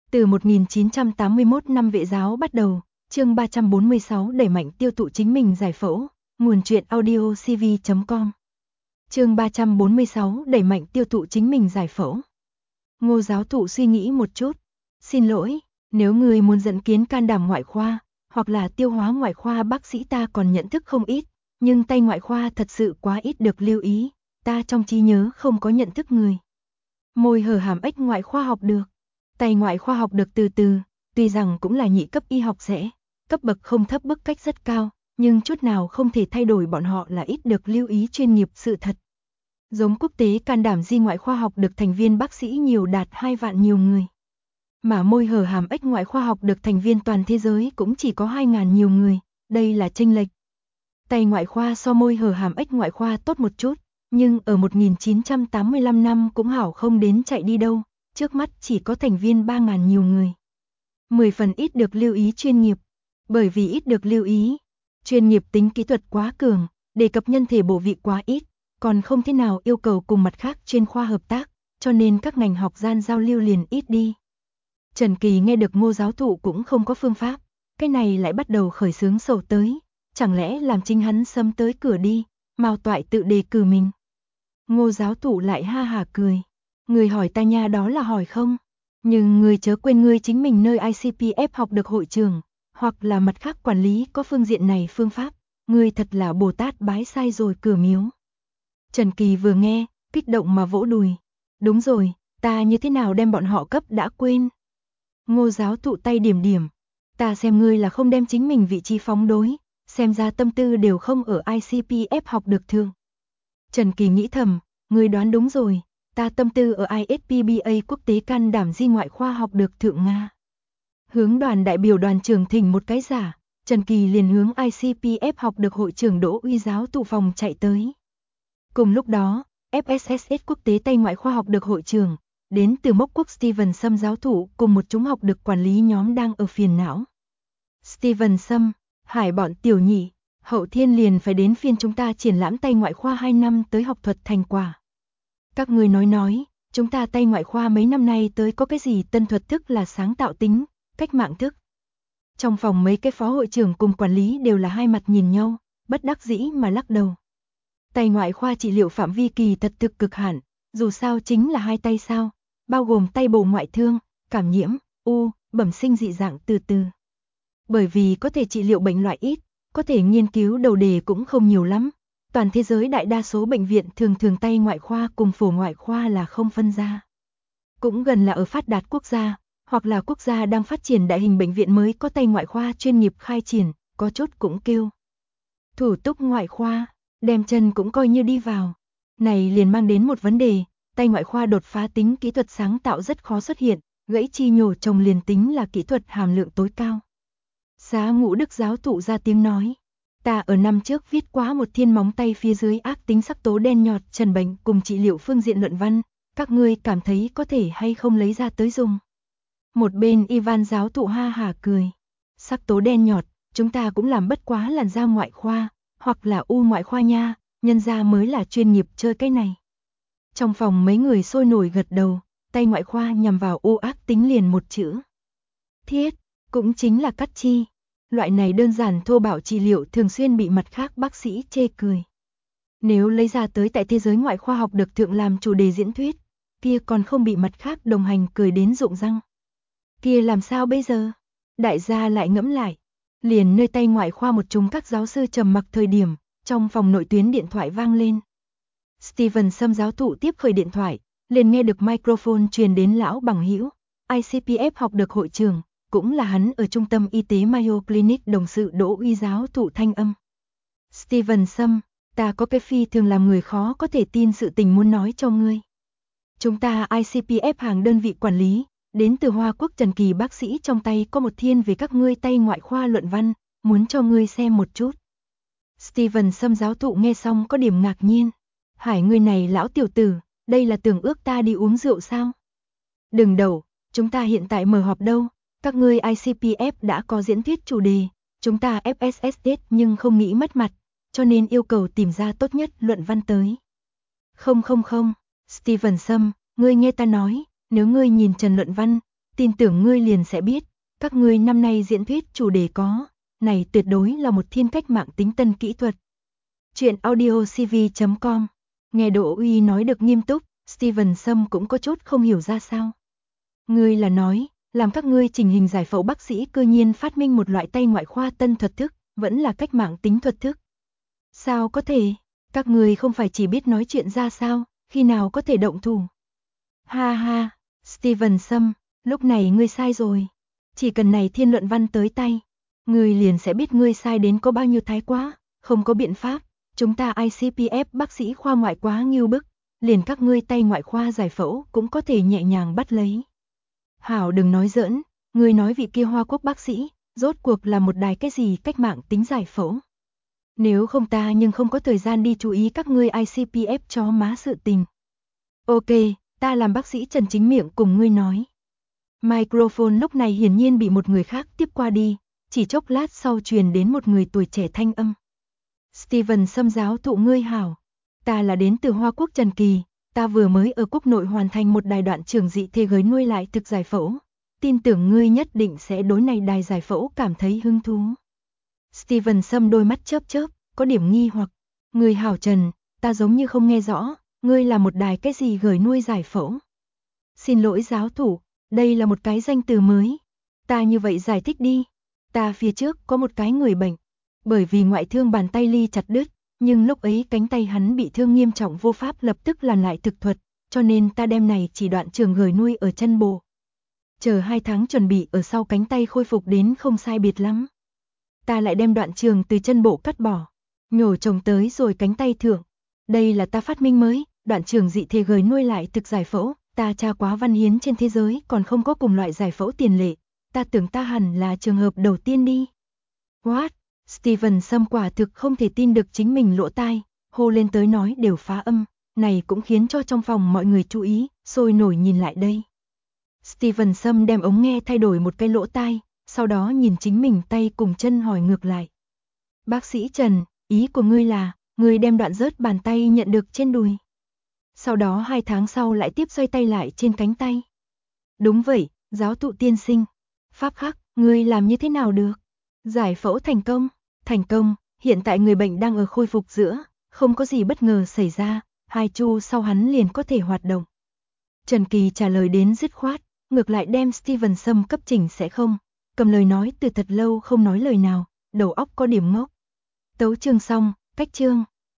Từ 1981 năm Vệ giáo bắt đầu, chương 346 đẩy mạnh tiêu thụ chính mình giải phẫu, nguồn truyện audio cv.com. Chương 346 đẩy mạnh tiêu thụ chính mình giải phẫu. Ngô giáo thụ suy nghĩ một chút. Xin lỗi, nếu người muốn dẫn kiến can đảm ngoại khoa, hoặc là tiêu hóa ngoại khoa bác sĩ ta còn nhận thức không ít, nhưng tay ngoại khoa thật sự quá ít được lưu ý, ta trong trí nhớ không có nhận thức người. Môi hở hàm ếch ngoại khoa học được. Tay ngoại khoa học được từ từ, tuy rằng cũng là nhị cấp y học rẽ, cấp bậc không thấp bức cách rất cao, nhưng chút nào không thể thay đổi bọn họ là ít được lưu ý chuyên nghiệp sự thật. Giống quốc tế can đảm di ngoại khoa học được thành viên bác sĩ nhiều đạt 2 vạn nhiều người. Mà môi hở hàm ếch ngoại khoa học được thành viên toàn thế giới cũng chỉ có 2.000 nhiều người, đây là chênh lệch. Tay ngoại khoa so môi hở hàm ếch ngoại khoa tốt một chút, nhưng ở 1985 năm cũng hảo không đến chạy đi đâu. Trước mắt chỉ có thành viên 3.000 nhiều người. 10 phần ít được lưu ý chuyên nghiệp. Bởi vì ít được lưu ý, chuyên nghiệp tính kỹ thuật quá cường, đề cập nhân thể bộ vị quá ít, còn không thế nào yêu cầu cùng mặt khác chuyên khoa hợp tác, cho nên các ngành học gian giao lưu liền ít đi. Trần Kỳ nghe được Ngô giáo thụ cũng không có phương pháp, cái này lại bắt đầu khởi xướng sầu tới, chẳng lẽ làm chính hắn xâm tới cửa đi, Mao Toại tự đề cử mình. Ngô giáo thụ lại ha hà cười. Người hỏi ta nha đó là hỏi không, nhưng người chớ quên ngươi chính mình nơi ICPF học được hội trường, hoặc là mặt khác quản lý có phương diện này phương pháp, ngươi thật là Bồ Tát bái sai rồi cửa miếu. Trần Kỳ vừa nghe, kích động mà vỗ đùi. Đúng rồi, ta như thế nào đem bọn họ cấp đã quên. Ngô giáo thụ tay điểm điểm, ta xem ngươi là không đem chính mình vị trí phóng đối, xem ra tâm tư đều không ở ICPF học được thường. Trần Kỳ nghĩ thầm, ngươi đoán đúng rồi. Ta tâm tư ở ISPBA quốc tế can đảm di ngoại khoa học được thượng Nga. Hướng đoàn đại biểu đoàn trưởng thỉnh một cái giả, Trần Kỳ liền hướng ICPF học được hội trưởng Đỗ Uy giáo tụ phòng chạy tới. Cùng lúc đó, FSSS quốc tế tay ngoại khoa học được hội trưởng, đến từ Mốc Quốc Steven Sâm giáo thủ cùng một chúng học được quản lý nhóm đang ở phiền não. Steven Sâm, Hải bọn tiểu nhị, hậu thiên liền phải đến phiên chúng ta triển lãm tay ngoại khoa 2 năm tới học thuật thành quả. Các người nói, chúng ta tay ngoại khoa mấy năm nay tới có cái gì tân thuật thức là sáng tạo tính, cách mạng thức. Trong phòng mấy cái phó hội trưởng cùng quản lý đều là hai mặt nhìn nhau, bất đắc dĩ mà lắc đầu. Tay ngoại khoa trị liệu phạm vi kỳ thật thực cực hạn, dù sao chính là hai tay sao, bao gồm tay bổ ngoại thương, cảm nhiễm, bẩm sinh dị dạng từ từ. Bởi vì có thể trị liệu bệnh loại ít, có thể nghiên cứu đầu đề cũng không nhiều lắm. Toàn thế giới đại đa số bệnh viện thường tay ngoại khoa cùng phổ ngoại khoa là không phân ra. Cũng gần là ở phát đạt quốc gia, hoặc là quốc gia đang phát triển đại hình bệnh viện mới có tay ngoại khoa chuyên nghiệp khai triển, có chút cũng kêu. Thủ túc ngoại khoa, đem chân cũng coi như đi vào. Này liền mang đến một vấn đề, tay ngoại khoa đột phá tính kỹ thuật sáng tạo rất khó xuất hiện, gãy chi nhổ trồng liền tính là kỹ thuật hàm lượng tối cao. Xá Ngũ Đức giáo thụ ra tiếng nói. Ta ở năm trước viết quá một thiên móng tay phía dưới ác tính sắc tố đen nhọt trần bệnh cùng trị liệu phương diện luận văn, các ngươi cảm thấy có thể hay không lấy ra tới dùng. Một bên Ivan giáo thụ ha hả cười. Sắc tố đen nhọt, chúng ta cũng làm bất quá làn da ngoại khoa, hoặc là ngoại khoa nha, nhân ra mới là chuyên nghiệp chơi cái này. Trong phòng mấy người sôi nổi gật đầu, tay ngoại khoa nhằm vào ác tính liền một chữ. Thiết, cũng chính là cắt chi. Loại này đơn giản thô bạo trị liệu thường xuyên bị mặt khác bác sĩ chê cười. Nếu lấy ra tới tại thế giới ngoại khoa học được thượng làm chủ đề diễn thuyết, kia còn không bị mặt khác đồng hành cười đến rụng răng. Kia làm sao bây giờ? Đại gia lại ngẫm lại. Liền nơi tay ngoại khoa một chúng các giáo sư trầm mặc thời điểm, trong phòng nội tuyến điện thoại vang lên. Steven Sâm giáo thụ tiếp khởi điện thoại, liền nghe được microphone truyền đến lão bằng hữu, ICPF học được hội trưởng. Cũng là hắn ở trung tâm y tế Mayo Clinic đồng sự Đỗ Uy giáo thụ thanh âm. Steven Sâm, ta có cái phi thường làm người khó có thể tin sự tình muốn nói cho ngươi. Chúng ta ICPF hàng đơn vị quản lý, đến từ Hoa Quốc Trần Kỳ bác sĩ trong tay có một thiên về các ngươi tay ngoại khoa luận văn, muốn cho ngươi xem một chút. Steven Sâm giáo thụ nghe xong có điểm ngạc nhiên. Hải ngươi này lão tiểu tử, đây là tưởng ước ta đi uống rượu sao? Đừng đầu, chúng ta hiện tại mở họp đâu. Các ngươi ICPF đã có diễn thuyết chủ đề, chúng ta FSSS nhưng không nghĩ mất mặt, cho nên yêu cầu tìm ra tốt nhất luận văn tới. Không, Steven Sâm, ngươi nghe ta nói, nếu ngươi nhìn Trần luận văn, tin tưởng ngươi liền sẽ biết, các ngươi năm nay diễn thuyết chủ đề có, này tuyệt đối là một thiên cách mạng tính tân kỹ thuật. Chuyện audio cv.com. Nghe Đỗ Uy nói được nghiêm túc, Steven Sâm cũng có chút không hiểu ra sao. Ngươi là nói, làm các ngươi chỉnh hình giải phẫu bác sĩ cư nhiên phát minh một loại tay ngoại khoa tân thuật thức, vẫn là cách mạng tính thuật thức. Sao có thể, các ngươi không phải chỉ biết nói chuyện ra sao, khi nào có thể động thủ. Ha ha, Steven Sâm, lúc này ngươi sai rồi. Chỉ cần này thiên luận văn tới tay, ngươi liền sẽ biết ngươi sai đến có bao nhiêu thái quá, không có biện pháp. Chúng ta ICPF bác sĩ khoa ngoại quá nghiêu bức, liền các ngươi tay ngoại khoa giải phẫu cũng có thể nhẹ nhàng bắt lấy. Hảo đừng nói giỡn, ngươi nói vị kia Hoa Quốc bác sĩ, rốt cuộc là một đài cái gì cách mạng tính giải phẫu. Nếu không ta nhưng không có thời gian đi chú ý các ngươi ICPF chó má sự tình. Ok, ta làm bác sĩ Trần chính miệng cùng ngươi nói. Microphone lúc này hiển nhiên bị một người khác tiếp qua đi, chỉ chốc lát sau truyền đến một người tuổi trẻ thanh âm. Steven Sâm giáo thụ ngươi hảo, ta là đến từ Hoa Quốc Trần Kỳ, ta vừa mới ở quốc nội hoàn thành một đài đoạn trường dị thể gới nuôi lại thực giải phẫu, tin tưởng ngươi nhất định sẽ đối này đài giải phẫu cảm thấy hứng thú. Steven Sâm đôi mắt chớp chớp, có điểm nghi hoặc, ngươi hảo Trần, ta giống như không nghe rõ, ngươi là một đài cái gì gởi nuôi giải phẫu. Xin lỗi giáo thủ, đây là một cái danh từ mới, ta như vậy giải thích đi, ta phía trước có một cái người bệnh. Bởi vì ngoại thương bàn tay ly chặt đứt, nhưng lúc ấy cánh tay hắn bị thương nghiêm trọng vô pháp lập tức làm lại thực thuật, cho nên ta đem này chỉ đoạn trường gởi nuôi ở chân bộ. Chờ 2 tháng chuẩn bị ở sau cánh tay khôi phục đến không sai biệt lắm. Ta lại đem đoạn trường từ chân bộ cắt bỏ, nhổ trồng tới rồi cánh tay thượng. Đây là ta phát minh mới, đoạn trường dị thể gởi nuôi lại thực giải phẫu, ta tra quá văn hiến trên thế giới còn không có cùng loại giải phẫu tiền lệ, ta tưởng ta hẳn là trường hợp đầu tiên đi. What? Steven Sâm quả thực không thể tin được chính mình lỗ tai, hô lên tới nói đều phá âm, này cũng khiến cho trong phòng mọi người chú ý, sôi nổi nhìn lại đây. Steven Sâm đem ống nghe thay đổi một cái lỗ tai, sau đó nhìn chính mình tay cùng chân hỏi ngược lại. Bác sĩ Trần, ý của ngươi là, ngươi đem đoạn rớt bàn tay nhận được trên đùi. Sau đó 2 tháng sau lại tiếp xoay tay lại trên cánh tay. Đúng vậy, giáo thụ tiên sinh. Pháp khắc, ngươi làm như thế nào được? Giải phẫu thành công. Thành công, hiện tại người bệnh đang ở khôi phục giữa, không có gì bất ngờ xảy ra, 2 chu sau hắn liền có thể hoạt động. Trần Kỳ trả lời đến dứt khoát, ngược lại đem Steven Sâm cấp chỉnh sẽ không, cầm lời nói từ thật lâu không nói lời nào, đầu óc có điểm ngốc. Tấu chương xong, cách chương.